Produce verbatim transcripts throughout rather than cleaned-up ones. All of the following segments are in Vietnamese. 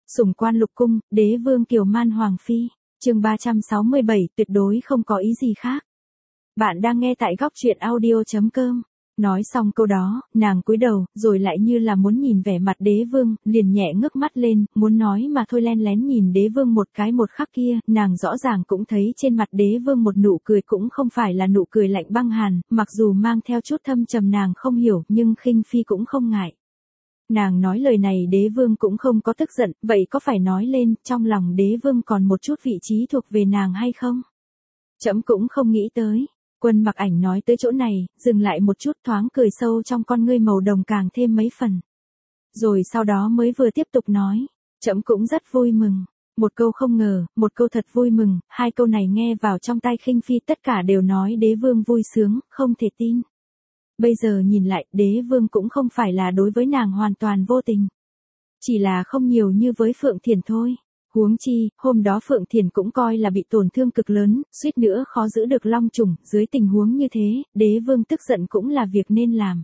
Sủng quan lục cung, đế vương kiều man hoàng phi. Chương ba trăm sáu mươi bảy, tuyệt đối không có ý gì khác. Bạn đang nghe tại góc truyện audio chấm com. Nói xong câu đó, nàng cúi đầu, rồi lại như là muốn nhìn vẻ mặt đế vương, liền nhẹ ngước mắt lên, muốn nói mà thôi len lén nhìn đế vương một cái một khắc kia, nàng rõ ràng cũng thấy trên mặt đế vương một nụ cười cũng không phải là nụ cười lạnh băng hàn, mặc dù mang theo chút thâm trầm nàng không hiểu, nhưng khinh phi cũng không ngại. Nàng nói lời này đế vương cũng không có tức giận, vậy có phải nói lên, trong lòng đế vương còn một chút vị trí thuộc về nàng hay không? Trẫm cũng không nghĩ tới. Quân Mặc Ảnh nói tới chỗ này, dừng lại một chút thoáng cười sâu trong con ngươi màu đồng càng thêm mấy phần. Rồi sau đó mới vừa tiếp tục nói, trẫm cũng rất vui mừng. Một câu không ngờ, một câu thật vui mừng, hai câu này nghe vào trong tai khinh phi tất cả đều nói đế vương vui sướng, không thể tin. Bây giờ nhìn lại, đế vương cũng không phải là đối với nàng hoàn toàn vô tình. Chỉ là không nhiều như với Phượng Thiển thôi. Huống chi, hôm đó Phượng Thiển cũng coi là bị tổn thương cực lớn, suýt nữa khó giữ được long trùng, dưới tình huống như thế, đế vương tức giận cũng là việc nên làm.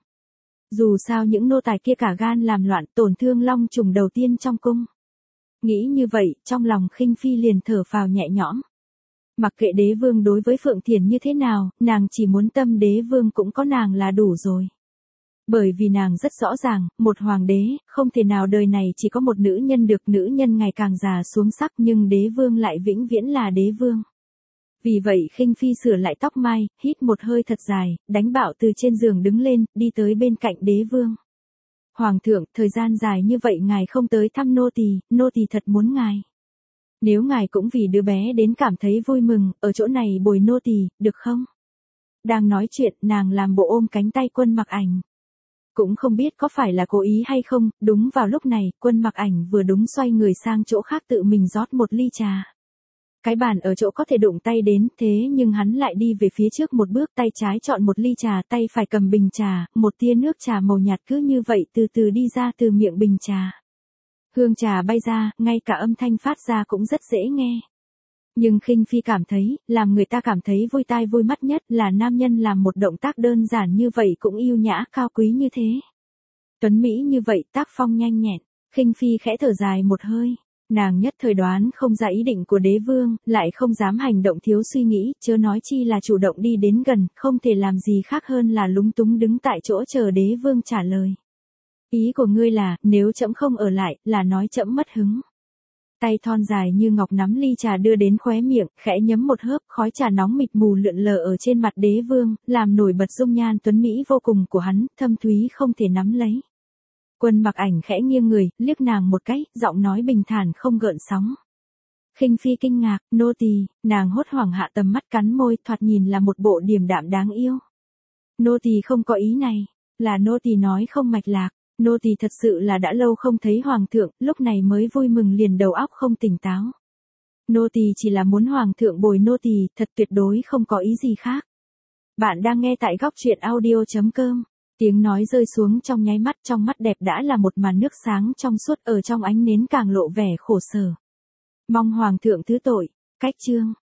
Dù sao những nô tài kia cả gan làm loạn tổn thương long trùng đầu tiên trong cung. Nghĩ như vậy, trong lòng khinh phi liền thở phào nhẹ nhõm. Mặc kệ đế vương đối với Phượng Thiển như thế nào, nàng chỉ muốn tâm đế vương cũng có nàng là đủ rồi. Bởi vì nàng rất rõ ràng, một hoàng đế, không thể nào đời này chỉ có một nữ nhân được, nữ nhân ngày càng già xuống sắc nhưng đế vương lại vĩnh viễn là đế vương. Vì vậy khinh phi sửa lại tóc mai, hít một hơi thật dài, đánh bạo từ trên giường đứng lên, đi tới bên cạnh đế vương. Hoàng thượng, thời gian dài như vậy ngài không tới thăm nô tỳ, nô tỳ thật muốn ngài. Nếu ngài cũng vì đứa bé đến cảm thấy vui mừng, ở chỗ này bồi nô tỳ, được không? Đang nói chuyện, nàng làm bộ ôm cánh tay Quân Mặc Ảnh. Cũng không biết có phải là cố ý hay không, đúng vào lúc này, Quân Mặc Ảnh vừa đúng xoay người sang chỗ khác tự mình rót một ly trà. Cái bàn ở chỗ có thể đụng tay đến, thế nhưng hắn lại đi về phía trước một bước, tay trái chọn một ly trà, tay phải cầm bình trà, một tia nước trà màu nhạt cứ như vậy từ từ đi ra từ miệng bình trà. Hương trà bay ra, ngay cả âm thanh phát ra cũng rất dễ nghe. Nhưng khinh phi cảm thấy, làm người ta cảm thấy vui tai vui mắt nhất là nam nhân làm một động tác đơn giản như vậy cũng yêu nhã cao quý như thế. Tuấn Mỹ như vậy, tác phong nhanh nhẹn, khinh phi khẽ thở dài một hơi. Nàng nhất thời đoán không ra ý định của đế vương, lại không dám hành động thiếu suy nghĩ, chớ nói chi là chủ động đi đến gần, không thể làm gì khác hơn là lúng túng đứng tại chỗ chờ đế vương trả lời. Ý của ngươi là, nếu trẫm không ở lại, là nói trẫm mất hứng. Tay thon dài như ngọc nắm ly trà đưa đến khóe miệng, khẽ nhấm một hớp, khói trà nóng mịt mù lượn lờ ở trên mặt đế vương, làm nổi bật dung nhan tuấn mỹ vô cùng của hắn, thâm thúy không thể nắm lấy. Quân Mặc Ảnh khẽ nghiêng người, liếc nàng một cái, giọng nói bình thản không gợn sóng. Khinh phi kinh ngạc, nô tỳ, nàng hốt hoảng hạ tầm mắt cắn môi, thoạt nhìn là một bộ điềm đạm đáng yêu. Nô tỳ không có ý này, là nô tỳ nói không mạch lạc. Nô tỳ thật sự là đã lâu không thấy hoàng thượng, lúc này mới vui mừng liền đầu óc không tỉnh táo. Nô tỳ chỉ là muốn hoàng thượng bồi nô tỳ, thật tuyệt đối không có ý gì khác. Bạn đang nghe tại góc truyện audio chấm com. Tiếng nói rơi xuống trong nháy mắt, trong mắt đẹp đã là một màn nước sáng trong suốt, ở trong ánh nến càng lộ vẻ khổ sở. Mong hoàng thượng thứ tội. Cách chương.